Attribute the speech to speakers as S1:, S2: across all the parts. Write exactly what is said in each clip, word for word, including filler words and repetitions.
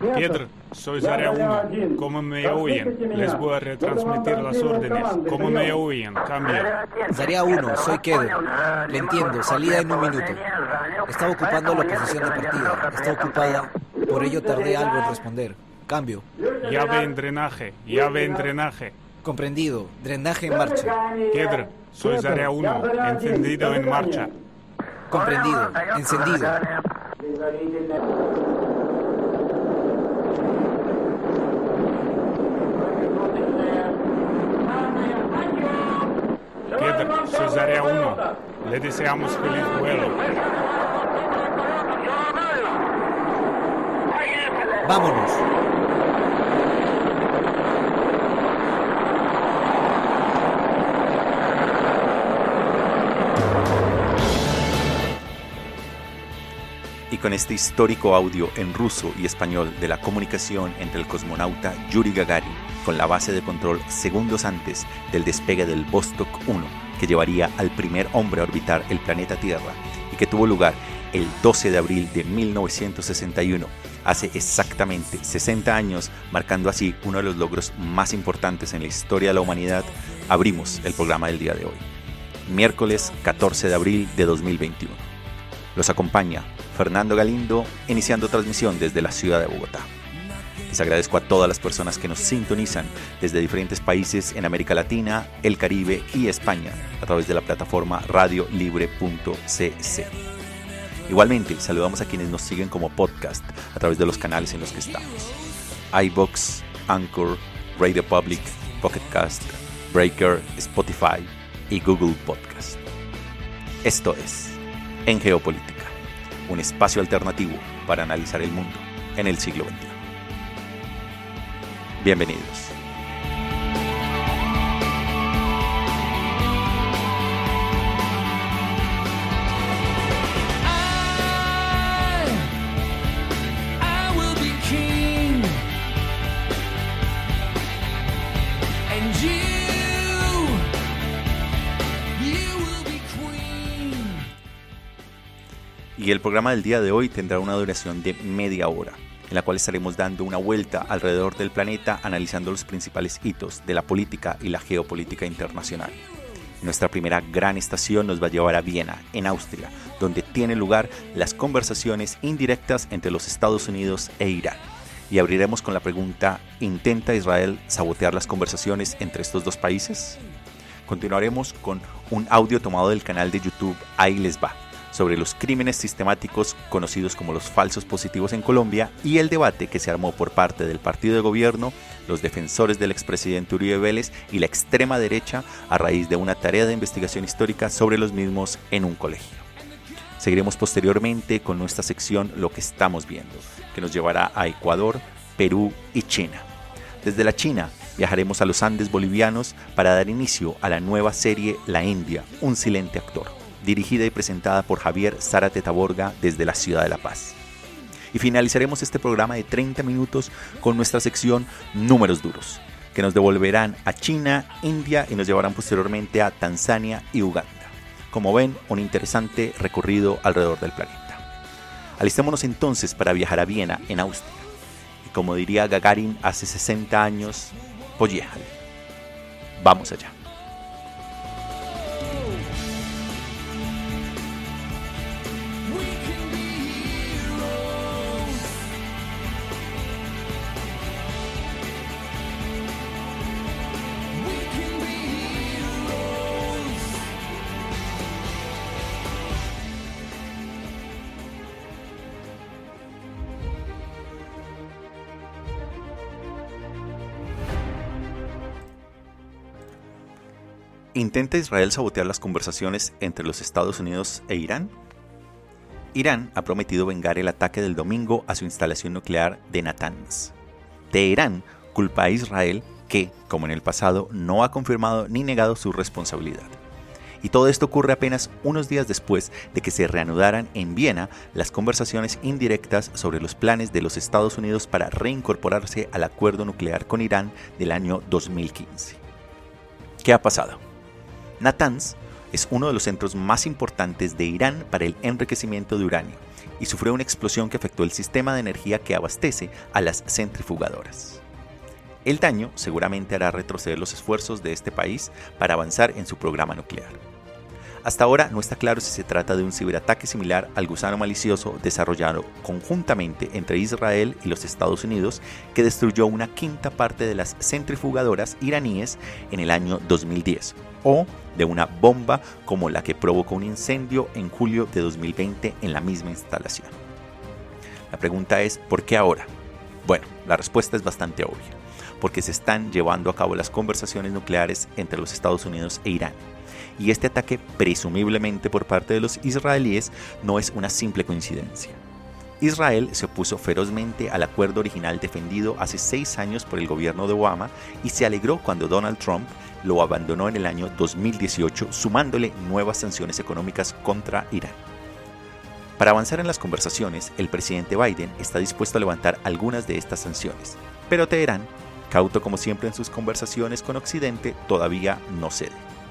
S1: Pedro, soy Zarya uno. ¿Cómo me oyen? Les voy a retransmitir las órdenes. ¿Cómo me oyen? Cambia.
S2: Zarya uno, soy Kedr. Le entiendo, salida en un minuto. Estaba ocupando la posición de partida. Está ocupada, por ello tardé algo en responder. Cambio.
S1: Llave en drenaje, llave en drenaje.
S2: Comprendido, drenaje en marcha.
S1: Kedr, soy Zarya uno, encendido en marcha.
S2: Comprendido, encendido.
S1: Kedr, soy Zarya uno. Le deseamos feliz vuelo.
S2: Vámonos.
S3: Y con este histórico audio en ruso y español de la comunicación entre el cosmonauta Yuri Gagarin con la base de control segundos antes del despegue del Vostok uno, que llevaría al primer hombre a orbitar el planeta Tierra y que tuvo lugar el doce de abril de mil novecientos sesenta y uno, hace exactamente sesenta años, marcando así uno de los logros más importantes en la historia de la humanidad, abrimos el programa del día de hoy, miércoles catorce de abril de dos mil veintiuno. Los acompaña Fernando Galindo, iniciando transmisión desde la ciudad de Bogotá. Les agradezco a todas las personas que nos sintonizan desde diferentes países en América Latina, el Caribe y España a través de la plataforma radio libre punto c c. Igualmente, saludamos a quienes nos siguen como podcast a través de los canales en los que estamos: iVoox, Anchor, Radio Public, Pocket Cast, Breaker, Spotify y Google Podcast. Esto es En Geopolítica, un espacio alternativo para analizar el mundo en el siglo veintiuno. Bienvenidos. Y el programa del día de hoy tendrá una duración de media hora, en la cual estaremos dando una vuelta alrededor del planeta analizando los principales hitos de la política y la geopolítica internacional. Nuestra primera gran estación nos va a llevar a Viena, en Austria, donde tienen lugar las conversaciones indirectas entre los Estados Unidos e Irán. Y abriremos con la pregunta: ¿intenta Israel sabotear las conversaciones entre estos dos países? Continuaremos con un audio tomado del canal de YouTube Ahí Les Va, sobre los crímenes sistemáticos conocidos como los falsos positivos en Colombia y el debate que se armó por parte del partido de gobierno, los defensores del expresidente Uribe Vélez y la extrema derecha a raíz de una tarea de investigación histórica sobre los mismos en un colegio. Seguiremos posteriormente con nuestra sección Lo que estamos viendo, que nos llevará a Ecuador, Perú y China. Desde la China viajaremos a los Andes bolivianos para dar inicio a la nueva serie La India, un silente actor, dirigida y presentada por Javier Zárate Taborga desde la ciudad de La Paz. Y finalizaremos este programa de treinta minutos con nuestra sección Números Duros, que nos devolverán a China, India y nos llevarán posteriormente a Tanzania y Uganda. Como ven, un interesante recorrido alrededor del planeta. Alistémonos entonces para viajar a Viena, en Austria. Y como diría Gagarin hace sesenta años, Poyejal. Vamos allá. ¿Intenta Israel sabotear las conversaciones entre los Estados Unidos e Irán? Irán ha prometido vengar el ataque del domingo a su instalación nuclear de Natanz. Teherán culpa a Israel que, como en el pasado, no ha confirmado ni negado su responsabilidad. Y todo esto ocurre apenas unos días después de que se reanudaran en Viena las conversaciones indirectas sobre los planes de los Estados Unidos para reincorporarse al acuerdo nuclear con Irán del año dos mil quince. ¿Qué ha pasado? Natanz es uno de los centros más importantes de Irán para el enriquecimiento de uranio y sufrió una explosión que afectó el sistema de energía que abastece a las centrifugadoras. El daño seguramente hará retroceder los esfuerzos de este país para avanzar en su programa nuclear. Hasta ahora no está claro si se trata de un ciberataque similar al gusano malicioso desarrollado conjuntamente entre Israel y los Estados Unidos que destruyó una quinta parte de las centrifugadoras iraníes en el año dos mil diez, o de una bomba como la que provocó un incendio en julio de dos mil veinte en la misma instalación. La pregunta es, ¿por qué ahora? Bueno, la respuesta es bastante obvia, porque se están llevando a cabo las conversaciones nucleares entre los Estados Unidos e Irán. Y este ataque, presumiblemente por parte de los israelíes, no es una simple coincidencia. Israel se opuso ferozmente al acuerdo original defendido hace seis años por el gobierno de Obama y se alegró cuando Donald Trump lo abandonó en el año dos mil dieciocho, sumándole nuevas sanciones económicas contra Irán. Para avanzar en las conversaciones, el presidente Biden está dispuesto a levantar algunas de estas sanciones, pero Teherán, cauto como siempre en sus conversaciones con Occidente, todavía no cede.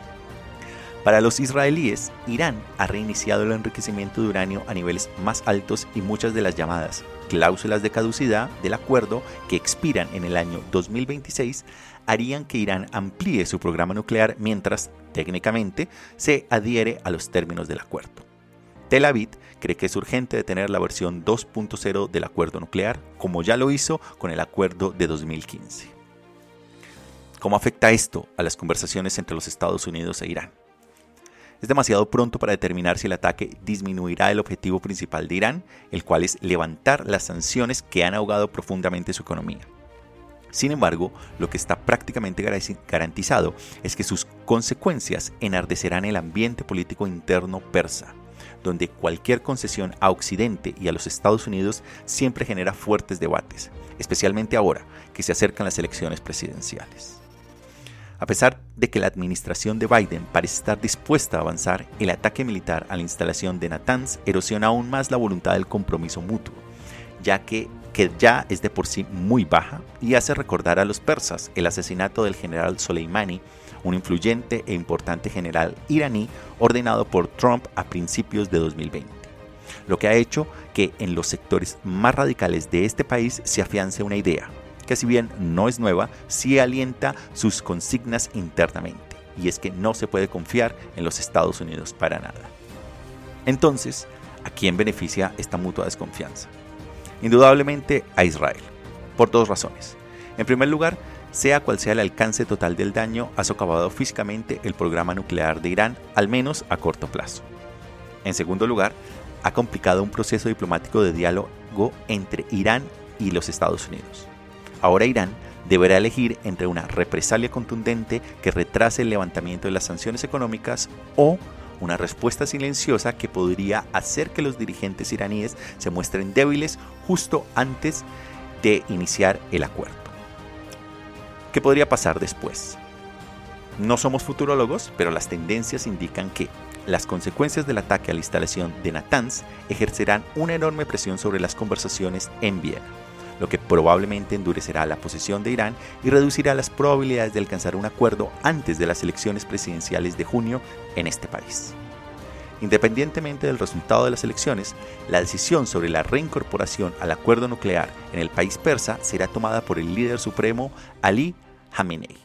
S3: Para los israelíes, Irán ha reiniciado el enriquecimiento de uranio a niveles más altos y muchas de las llamadas cláusulas de caducidad del acuerdo que expiran en el año dos mil veintiséis harían que Irán amplíe su programa nuclear mientras, técnicamente, se adhiere a los términos del acuerdo. Tel Aviv cree que es urgente detener la versión dos punto cero del acuerdo nuclear, como ya lo hizo con el acuerdo de dos mil quince. ¿Cómo afecta esto a las conversaciones entre los Estados Unidos e Irán? Es demasiado pronto para determinar si el ataque disminuirá el objetivo principal de Irán, el cual es levantar las sanciones que han ahogado profundamente su economía. Sin embargo, lo que está prácticamente garantizado es que sus consecuencias enardecerán el ambiente político interno persa, donde cualquier concesión a Occidente y a los Estados Unidos siempre genera fuertes debates, especialmente ahora que se acercan las elecciones presidenciales. A pesar de que la administración de Biden parece estar dispuesta a avanzar, el ataque militar a la instalación de Natanz erosiona aún más la voluntad del compromiso mutuo, ya que, que ya es de por sí muy baja y hace recordar a los persas el asesinato del general Soleimani, un influyente e importante general iraní ordenado por Trump a principios de dos mil veinte, lo que ha hecho que en los sectores más radicales de este país se afiance una idea, que si bien no es nueva, sí alienta sus consignas internamente, y es que no se puede confiar en los Estados Unidos para nada. Entonces, ¿a quién beneficia esta mutua desconfianza? Indudablemente a Israel, por dos razones. En primer lugar, sea cual sea el alcance total del daño, ha socavado físicamente el programa nuclear de Irán, al menos a corto plazo. En segundo lugar, ha complicado un proceso diplomático de diálogo entre Irán y los Estados Unidos. Ahora Irán deberá elegir entre una represalia contundente que retrase el levantamiento de las sanciones económicas o una respuesta silenciosa que podría hacer que los dirigentes iraníes se muestren débiles justo antes de iniciar el acuerdo. ¿Qué podría pasar después? No somos futurólogos, pero las tendencias indican que las consecuencias del ataque a la instalación de Natanz ejercerán una enorme presión sobre las conversaciones en Viena, lo que probablemente endurecerá la posición de Irán y reducirá las probabilidades de alcanzar un acuerdo antes de las elecciones presidenciales de junio en este país. Independientemente del resultado de las elecciones, la decisión sobre la reincorporación al acuerdo nuclear en el país persa será tomada por el líder supremo Ali Khamenei.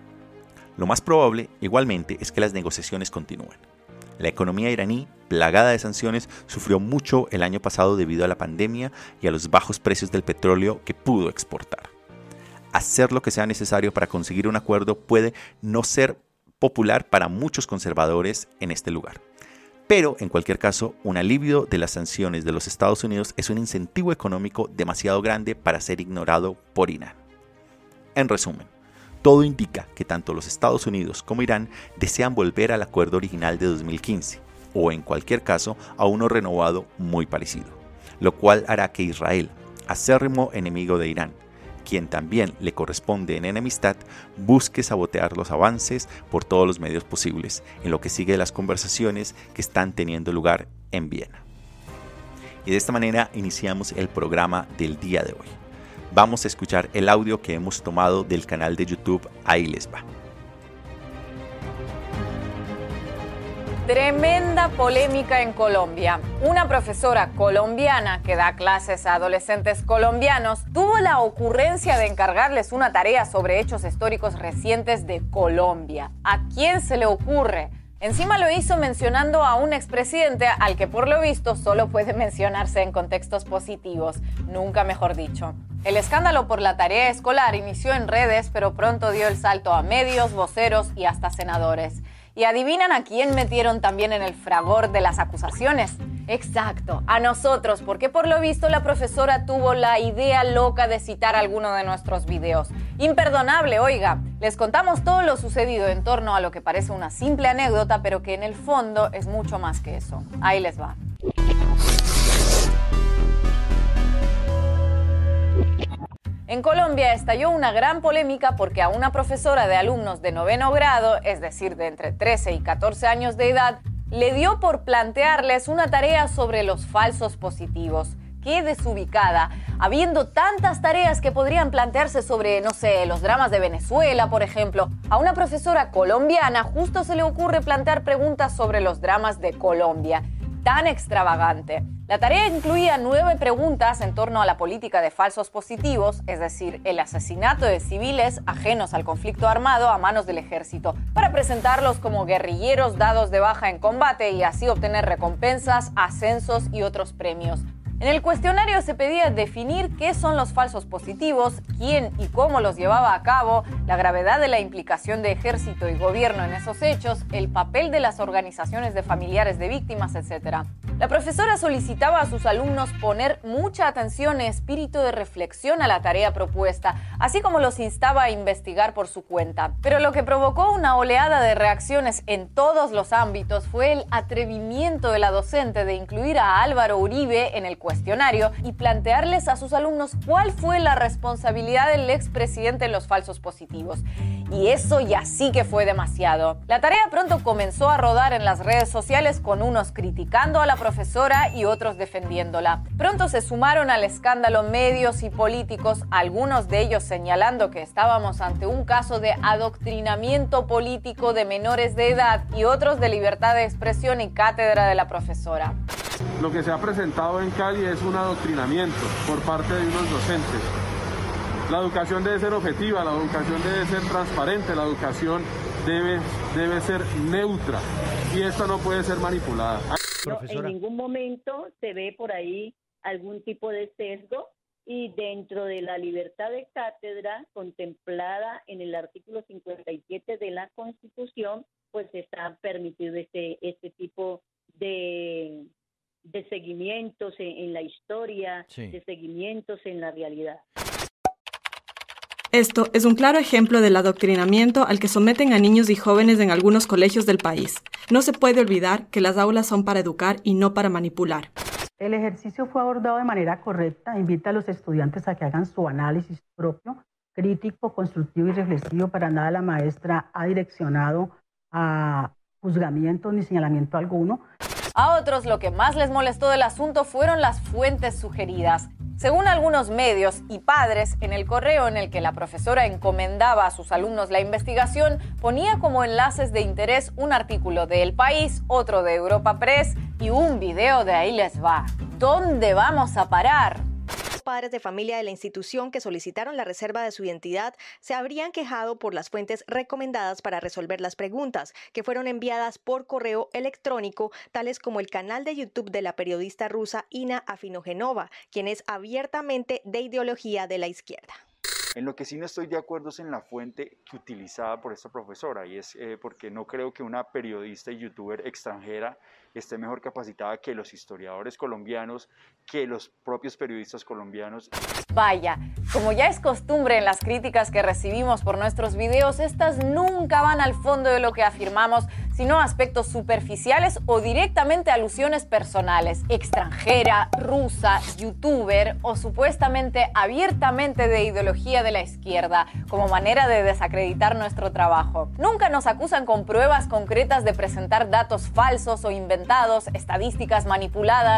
S3: Lo más probable, igualmente, es que las negociaciones continúen. La economía iraní, plagada de sanciones, sufrió mucho el año pasado debido a la pandemia y a los bajos precios del petróleo que pudo exportar. Hacer lo que sea necesario para conseguir un acuerdo puede no ser popular para muchos conservadores en este lugar. Pero, en cualquier caso, un alivio de las sanciones de los Estados Unidos es un incentivo económico demasiado grande para ser ignorado por Irán. En resumen, todo indica que tanto los Estados Unidos como Irán desean volver al acuerdo original de dos mil quince, o en cualquier caso a uno renovado muy parecido, lo cual hará que Israel, acérrimo enemigo de Irán, quien también le corresponde en enemistad, busque sabotear los avances por todos los medios posibles, en lo que sigue las conversaciones que están teniendo lugar en Viena. Y de esta manera iniciamos el programa del día de hoy. Vamos a escuchar el audio que hemos tomado del canal de YouTube Ahí les va.
S4: Tremenda polémica en Colombia. Una profesora colombiana que da clases a adolescentes colombianos tuvo la ocurrencia de encargarles una tarea sobre hechos históricos recientes de Colombia. ¿A quién se le ocurre? Encima lo hizo mencionando a un expresidente al que por lo visto solo puede mencionarse en contextos positivos, nunca mejor dicho. El escándalo por la tarea escolar inició en redes, pero pronto dio el salto a medios, voceros y hasta senadores. ¿Y adivinan a quién metieron también en el fragor de las acusaciones? Exacto, a nosotros, porque por lo visto la profesora tuvo la idea loca de citar alguno de nuestros videos. Imperdonable, oiga. Les contamos todo lo sucedido en torno a lo que parece una simple anécdota, pero que en el fondo es mucho más que eso. Ahí les va. En Colombia estalló una gran polémica porque a una profesora de alumnos de noveno grado, es decir, de entre trece y catorce años de edad, le dio por plantearles una tarea sobre los falsos positivos. ¡Qué desubicada! Habiendo tantas tareas que podrían plantearse sobre, no sé, los dramas de Venezuela, por ejemplo, a una profesora colombiana justo se le ocurre plantear preguntas sobre los dramas de Colombia. Tan extravagante. La tarea incluía nueve preguntas en torno a la política de falsos positivos, es decir, el asesinato de civiles ajenos al conflicto armado a manos del ejército, para presentarlos como guerrilleros dados de baja en combate y así obtener recompensas, ascensos y otros premios. En el cuestionario se pedía definir qué son los falsos positivos, quién y cómo los llevaba a cabo, la gravedad de la implicación de ejército y gobierno en esos hechos, el papel de las organizaciones de familiares de víctimas, etcétera. La profesora solicitaba a sus alumnos poner mucha atención y espíritu de reflexión a la tarea propuesta, así como los instaba a investigar por su cuenta. Pero lo que provocó una oleada de reacciones en todos los ámbitos fue el atrevimiento de la docente de incluir a Álvaro Uribe en el cuestionario y plantearles a sus alumnos cuál fue la responsabilidad del expresidente en los falsos positivos. Y eso ya sí que fue demasiado. La tarea pronto comenzó a rodar en las redes sociales con unos criticando a la profesora y otros defendiéndola. Pronto se sumaron al escándalo medios y políticos, algunos de ellos señalando que estábamos ante un caso de adoctrinamiento político de menores de edad y otros de libertad de expresión y cátedra de la profesora.
S5: Lo que se ha presentado en Cali es un adoctrinamiento por parte de unos docentes. La educación debe ser objetiva, la educación debe ser transparente, la educación debe, debe ser neutra y esta no puede ser manipulada.
S6: No, en ningún momento se ve por ahí algún tipo de sesgo y dentro de la libertad de cátedra contemplada en el artículo cincuenta y siete de la Constitución, pues está permitido este, este tipo de, de seguimientos en, en la historia, sí. de seguimientos en la realidad.
S7: Esto es un claro ejemplo del adoctrinamiento al que someten a niños y jóvenes en algunos colegios del país. No se puede olvidar que las aulas son para educar y no para manipular.
S8: El ejercicio fue abordado de manera correcta. Invita a los estudiantes a que hagan su análisis propio, crítico, constructivo y reflexivo. Para nada la maestra ha direccionado a juzgamiento ni señalamiento alguno.
S4: A otros lo que más les molestó del asunto fueron las fuentes sugeridas. Según algunos medios y padres, en el correo en el que la profesora encomendaba a sus alumnos la investigación, ponía como enlaces de interés un artículo de El País, otro de Europa Press y un video de Ahí les va. ¿Dónde vamos a parar?
S9: Padres de familia de la institución que solicitaron la reserva de su identidad se habrían quejado por las fuentes recomendadas para resolver las preguntas, que fueron enviadas por correo electrónico, tales como el canal de YouTube de la periodista rusa Ina Afinogenova, quien es abiertamente de ideología de la izquierda.
S10: En lo que sí no estoy de acuerdo es en la fuente que utilizada por esta profesora, y es eh, porque no creo que una periodista y youtuber extranjera esté mejor capacitada que los historiadores colombianos, que los propios periodistas colombianos.
S4: Vaya, como ya es costumbre en las críticas que recibimos por nuestros videos, estas nunca van al fondo de lo que afirmamos, sino aspectos superficiales o directamente alusiones personales. Extranjera, rusa, youtuber o supuestamente abiertamente de ideología de la izquierda, como manera de desacreditar nuestro trabajo. Nunca nos acusan con pruebas concretas de presentar datos falsos o inventados, estadísticas manipuladas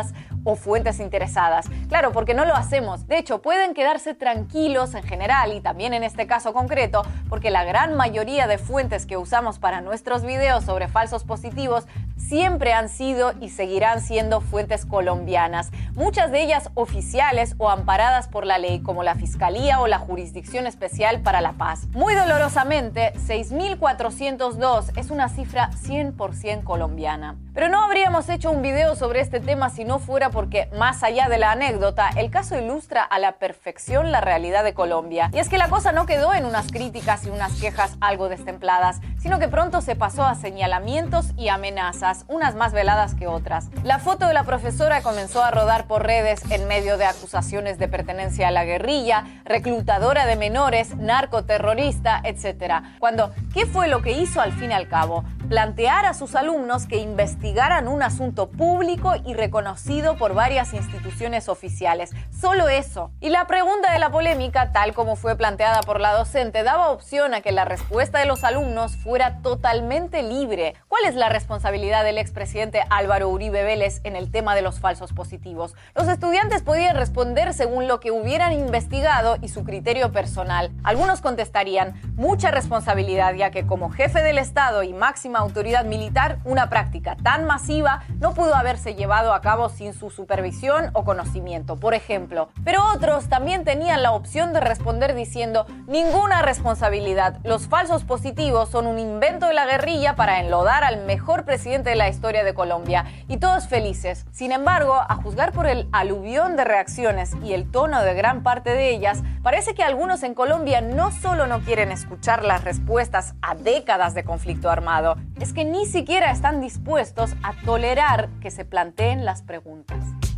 S4: o fuentes interesadas. Claro, porque no lo hacemos. De hecho, pueden quedarse tranquilos en general y también en este caso concreto, porque la gran mayoría de fuentes que usamos para nuestros videos sobre falsos positivos siempre han sido y seguirán siendo fuentes colombianas, muchas de ellas oficiales o amparadas por la ley, como la Fiscalía o la Jurisdicción Especial para la Paz. Muy dolorosamente, seis mil cuatrocientos dos es una cifra cien por ciento colombiana. Pero no habríamos hecho un video sobre este tema si no fuera porque, más allá de la anécdota, el caso ilustra a la perfección la realidad de Colombia. Y es que la cosa no quedó en unas críticas y unas quejas algo destempladas, sino que pronto se pasó a señalamientos y amenazas, unas más veladas que otras. La foto de la profesora comenzó a rodar por redes en medio de acusaciones de pertenencia a la guerrilla, reclutadora de menores, narcoterrorista, etcétera. Cuando, ¿qué fue lo que hizo al fin y al cabo? Plantear a sus alumnos que investigaran un asunto público y reconocido por varias instituciones oficiales. Solo eso. Y la pregunta de la polémica, tal como fue planteada por la docente, daba opción a que la respuesta de los alumnos fuera totalmente libre. ¿Cuál es la responsabilidad del expresidente Álvaro Uribe Vélez en el tema de los falsos positivos? Los estudiantes podían responder según lo que hubieran investigado y su criterio personal. Algunos contestarían, mucha responsabilidad, ya que como jefe del Estado y máxima autoridad militar, una práctica tan masiva no pudo haberse llevado a cabo sin su supervisión o conocimiento, por ejemplo. Pero otros también tenían la opción de responder diciendo, ninguna responsabilidad, los falsos positivos son un invento de la guerrilla para enlodar al mejor presidente de la historia de Colombia, y todos felices. Sin embargo, a juzgar por el aluvión de reacciones y el tono de gran parte de ellas, parece que algunos en Colombia no solo no quieren escuchar las respuestas a décadas de conflicto armado, es que ni siquiera están dispuestos a tolerar que se planteen las preguntas.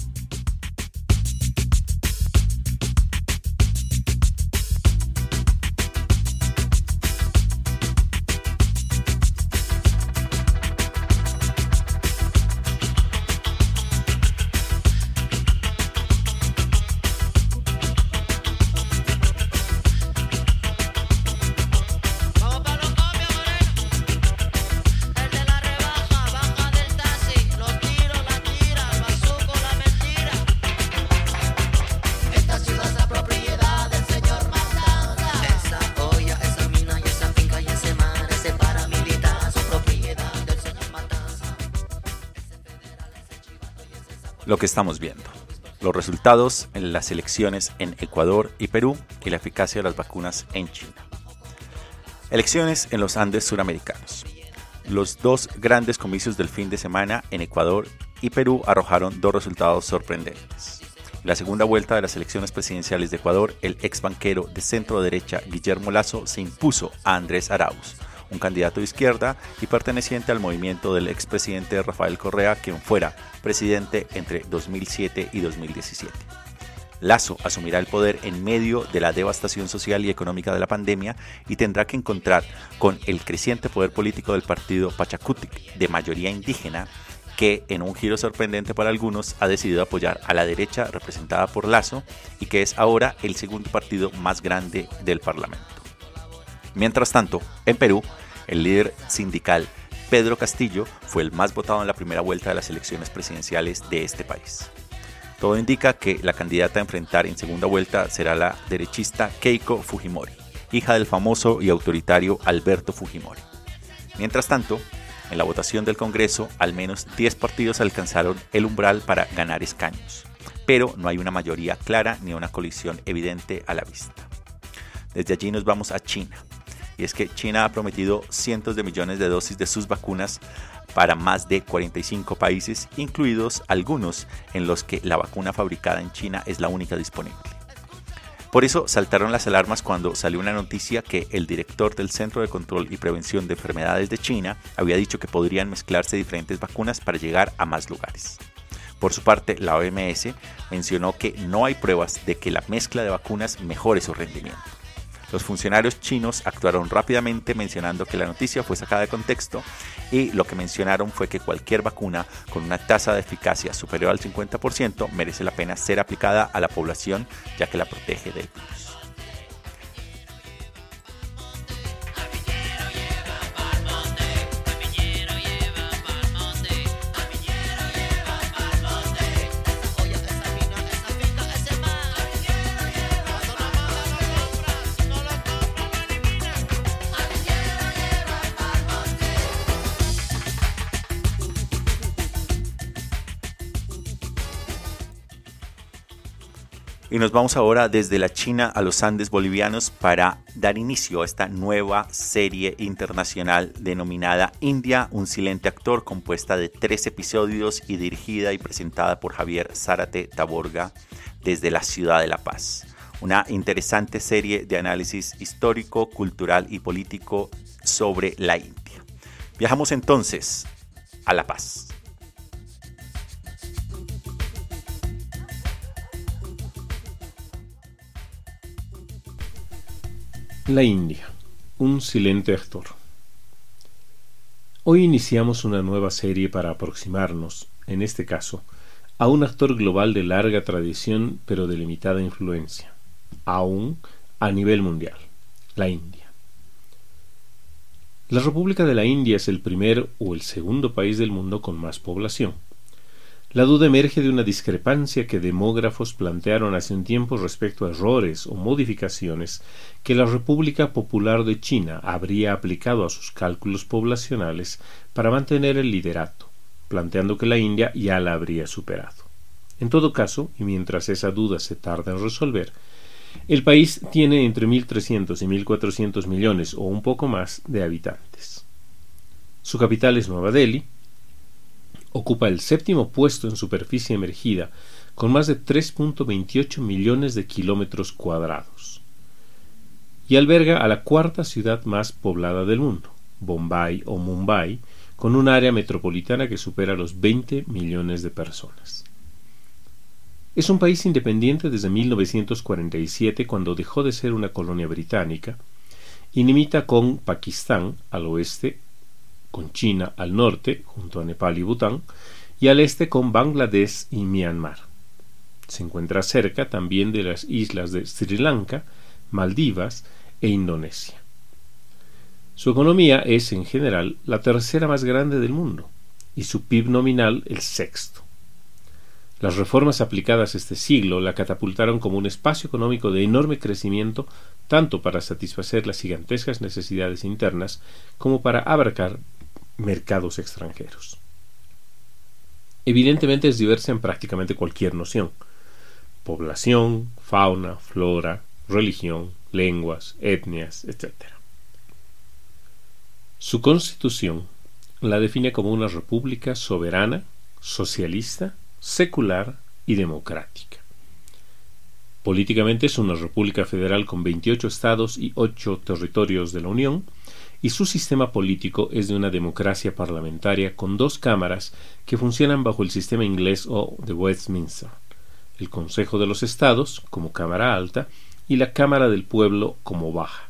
S3: Lo que estamos viendo, los resultados en las elecciones en Ecuador y Perú y la eficacia de las vacunas en China. Elecciones en los Andes suramericanos. Los dos grandes comicios del fin de semana en Ecuador y Perú arrojaron dos resultados sorprendentes. En la segunda vuelta de las elecciones presidenciales de Ecuador, el ex banquero de centro derecha Guillermo Lasso se impuso a Andrés Arauz, un candidato de izquierda y perteneciente al movimiento del expresidente Rafael Correa, quien fuera presidente entre dos mil siete y dos mil diecisiete. Lasso asumirá el poder en medio de la devastación social y económica de la pandemia y tendrá que encontrar con el creciente poder político del partido Pachacutic, de mayoría indígena, que en un giro sorprendente para algunos ha decidido apoyar a la derecha representada por Lasso y que es ahora el segundo partido más grande del Parlamento. Mientras tanto, en Perú, el líder sindical Pedro Castillo fue el más votado en la primera vuelta de las elecciones presidenciales de este país. Todo indica que la candidata a enfrentar en segunda vuelta será la derechista Keiko Fujimori, hija del famoso y autoritario Alberto Fujimori. Mientras tanto, en la votación del Congreso, al menos diez partidos alcanzaron el umbral para ganar escaños, pero no hay una mayoría clara ni una colisión evidente a la vista. Desde allí nos vamos a China. Y es que China ha prometido cientos de millones de dosis de sus vacunas para más de cuarenta y cinco países, incluidos algunos en los que la vacuna fabricada en China es la única disponible. Por eso saltaron las alarmas cuando salió una noticia que el director del Centro de Control y Prevención de Enfermedades de China había dicho que podrían mezclarse diferentes vacunas para llegar a más lugares. Por su parte, la O M S mencionó que no hay pruebas de que la mezcla de vacunas mejore su rendimiento. Los funcionarios chinos actuaron rápidamente mencionando que la noticia fue sacada de contexto y lo que mencionaron fue que cualquier vacuna con una tasa de eficacia superior al cincuenta por ciento merece la pena ser aplicada a la población ya que la protege del virus. Y nos vamos ahora desde la China a los Andes bolivianos para dar inicio a esta nueva serie internacional denominada India, un silente actor, compuesta de tres episodios y dirigida y presentada por Javier Zárate Taborga desde la ciudad de La Paz. Una interesante serie de análisis histórico, cultural y político sobre la India. Viajamos entonces a La Paz.
S11: La India, un silente actor. Hoy iniciamos una nueva serie para aproximarnos, en este caso, a un actor global de larga tradición pero de limitada influencia, aún a nivel mundial, la India. La República de la India es el primer o el segundo país del mundo con más población. La duda emerge de una discrepancia que demógrafos plantearon hace un tiempo respecto a errores o modificaciones que la República Popular de China habría aplicado a sus cálculos poblacionales para mantener el liderato, planteando que la India ya la habría superado. En todo caso, y mientras esa duda se tarda en resolver, el país tiene entre mil trescientos y mil cuatrocientos millones o un poco más de habitantes. Su capital es Nueva Delhi. Ocupa el séptimo puesto en superficie emergida, con más de tres punto veintiocho millones de kilómetros cuadrados. Y alberga a la cuarta ciudad más poblada del mundo, Bombay o Mumbai, con un área metropolitana que supera los veinte millones de personas. Es un país independiente desde mil novecientos cuarenta y siete, cuando dejó de ser una colonia británica, y limita con Pakistán al oeste, con China al norte, junto a Nepal y Bután, y al este con Bangladesh y Myanmar. Se encuentra cerca también de las islas de Sri Lanka, Maldivas e Indonesia. Su economía es, en general, la tercera más grande del mundo, y su P I B nominal el sexto. Las reformas aplicadas este siglo la catapultaron como un espacio económico de enorme crecimiento, tanto para satisfacer las gigantescas necesidades internas como para abarcar mercados extranjeros. Evidentemente es diversa en prácticamente cualquier noción: población, fauna, flora, religión, lenguas, etnias, etcétera. Su constitución la define como una república soberana, socialista, secular y democrática. Políticamente es una república federal con veintiocho estados y ocho territorios de la Unión, y su sistema político es de una democracia parlamentaria con dos cámaras que funcionan bajo el sistema inglés o de Westminster: el Consejo de los Estados como Cámara Alta y la Cámara del Pueblo como Baja.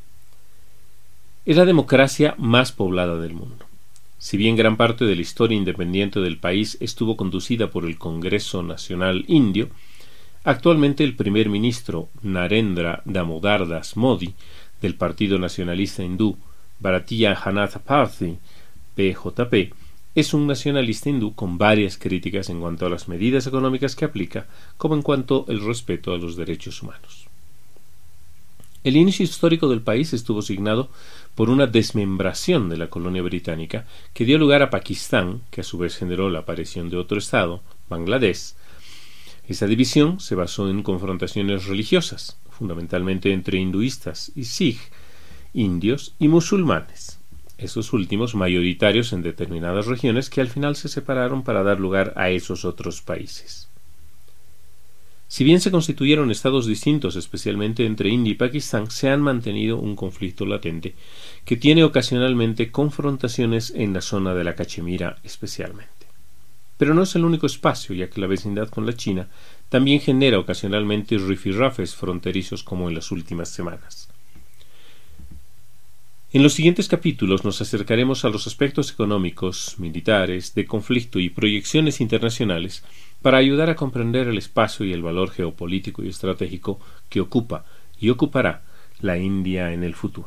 S11: Es la democracia más poblada del mundo. Si bien gran parte de la historia independiente del país estuvo conducida por el Congreso Nacional Indio, actualmente el primer ministro Narendra Damodar Das Modi, del Partido Nacionalista Hindú Bharatiya Janata Party, B J P, es un nacionalista hindú con varias críticas en cuanto a las medidas económicas que aplica, como en cuanto al respeto a los derechos humanos. El inicio histórico del país estuvo signado por una desmembración de la colonia británica que dio lugar a Pakistán, que a su vez generó la aparición de otro estado, Bangladesh. Esta división se basó en confrontaciones religiosas, fundamentalmente entre hinduistas y sikh, indios y musulmanes, esos últimos mayoritarios en determinadas regiones que al final se separaron para dar lugar a esos otros países. Si bien se constituyeron estados distintos, especialmente entre India y Pakistán, se han mantenido un conflicto latente que tiene ocasionalmente confrontaciones en la zona de la Cachemira especialmente. Pero no es el único espacio, ya que la vecindad con la China también genera ocasionalmente rifirrafes fronterizos, como en las últimas semanas. En los siguientes capítulos nos acercaremos a los aspectos económicos, militares, de conflicto y proyecciones internacionales para ayudar a comprender el espacio y el valor geopolítico y estratégico que ocupa y ocupará la India en el futuro.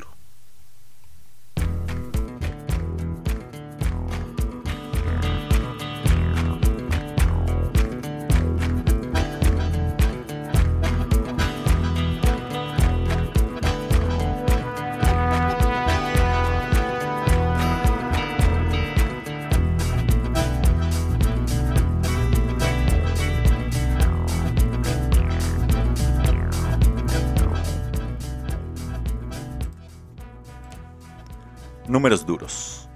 S3: Números duros.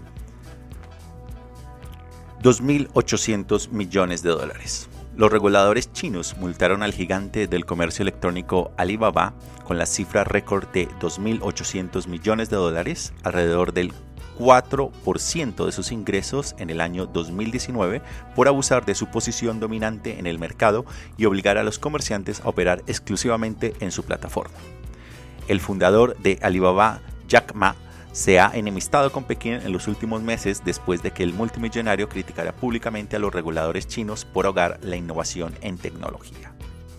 S3: dos mil ochocientos millones de dólares. Los reguladores chinos multaron al gigante del comercio electrónico Alibaba con la cifra récord de dos mil ochocientos millones de dólares, alrededor del cuatro por ciento de sus ingresos en el año dos mil diecinueve, por abusar de su posición dominante en el mercado y obligar a los comerciantes a operar exclusivamente en su plataforma. El fundador de Alibaba, Jack Ma, se ha enemistado con Pekín en los últimos meses después de que el multimillonario criticara públicamente a los reguladores chinos por ahogar la innovación en tecnología.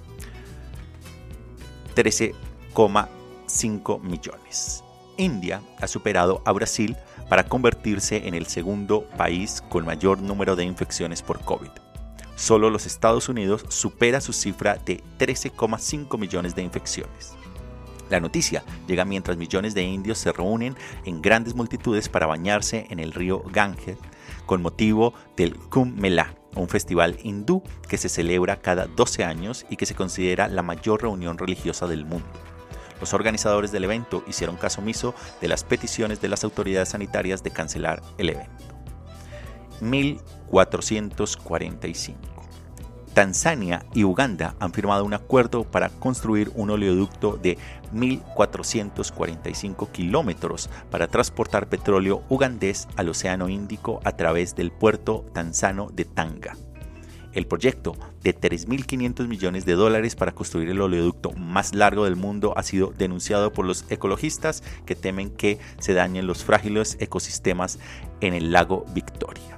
S3: trece coma cinco millones. India ha superado a Brasil para convertirse en el segundo país con mayor número de infecciones por COVID. Solo los Estados Unidos supera su cifra de trece coma cinco millones de infecciones. La noticia llega mientras millones de indios se reúnen en grandes multitudes para bañarse en el río Ganges con motivo del Kumbh Mela, un festival hindú que se celebra cada doce años y que se considera la mayor reunión religiosa del mundo. Los organizadores del evento hicieron caso omiso de las peticiones de las autoridades sanitarias de cancelar el evento. mil cuatrocientos cuarenta y cinco. Tanzania y Uganda han firmado un acuerdo para construir un oleoducto de mil cuatrocientos cuarenta y cinco kilómetros para transportar petróleo ugandés al Océano Índico a través del puerto tanzano de Tanga. El proyecto de tres mil quinientos millones de dólares para construir el oleoducto más largo del mundo ha sido denunciado por los ecologistas que temen que se dañen los frágiles ecosistemas en el lago Victoria.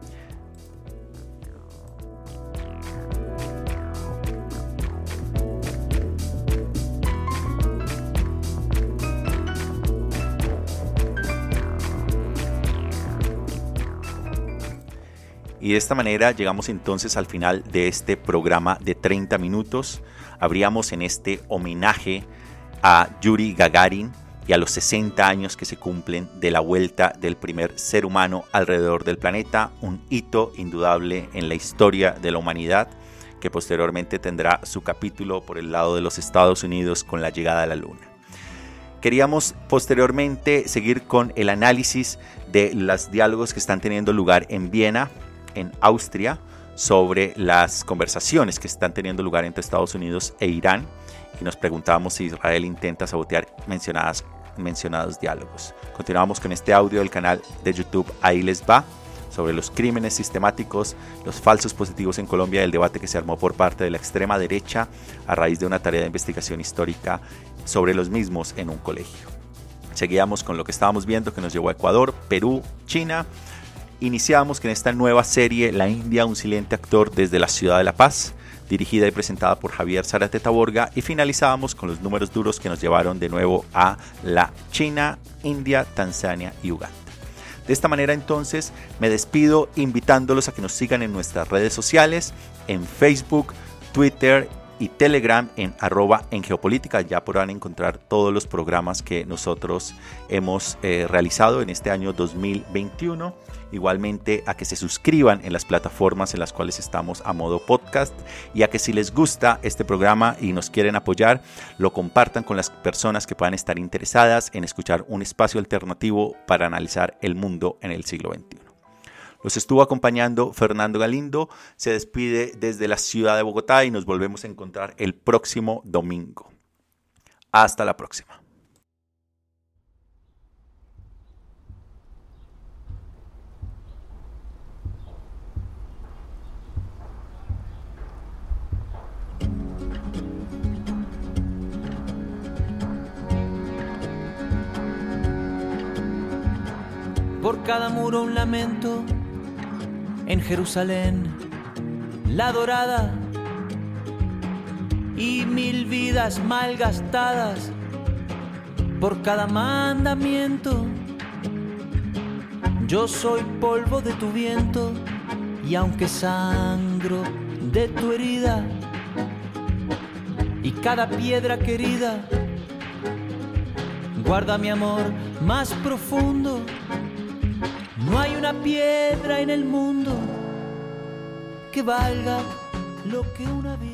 S3: Y de esta manera llegamos entonces al final de este programa de treinta minutos. Abríamos en este homenaje a Yuri Gagarin y a los sesenta años que se cumplen de la vuelta del primer ser humano alrededor del planeta, un hito indudable en la historia de la humanidad que posteriormente tendrá su capítulo por el lado de los Estados Unidos con la llegada a la Luna. Queríamos posteriormente seguir con el análisis de los diálogos que están teniendo lugar en Viena, en Austria, sobre las conversaciones que están teniendo lugar entre Estados Unidos e Irán, y nos preguntábamos si Israel intenta sabotear mencionadas, mencionados diálogos. Continuamos con este audio del canal de YouTube Ahí Les Va, sobre los crímenes sistemáticos, los falsos positivos en Colombia y el debate que se armó por parte de la extrema derecha a raíz de una tarea de investigación histórica sobre los mismos en un colegio. Seguíamos con lo que estábamos viendo que nos llevó a Ecuador, Perú, China. Iniciamos con esta nueva serie La India, un silente actor desde la ciudad de La Paz, dirigida y presentada por Javier Zárate Taborga, y finalizábamos con los números duros que nos llevaron de nuevo a la China, India, Tanzania y Uganda. De esta manera entonces me despido invitándolos a que nos sigan en nuestras redes sociales, en Facebook, Twitter y Telegram en arroba en geopolítica. Ya podrán encontrar todos los programas que nosotros hemos eh, realizado en este año dos mil veintiuno. Igualmente a que se suscriban en las plataformas en las cuales estamos a modo podcast, y a que si les gusta este programa y nos quieren apoyar, lo compartan con las personas que puedan estar interesadas en escuchar un espacio alternativo para analizar el mundo en el siglo veintiuno. Los estuvo acompañando Fernando Galindo, se despide desde la ciudad de Bogotá y nos volvemos a encontrar el próximo domingo. Hasta la próxima.
S12: Por cada muro un lamento, en Jerusalén, la dorada, y mil vidas malgastadas, por cada mandamiento. Yo soy polvo de tu viento, y aunque sangro de tu herida, y cada piedra querida, guarda mi amor más profundo. No hay una piedra en el mundo que valga lo que una vida.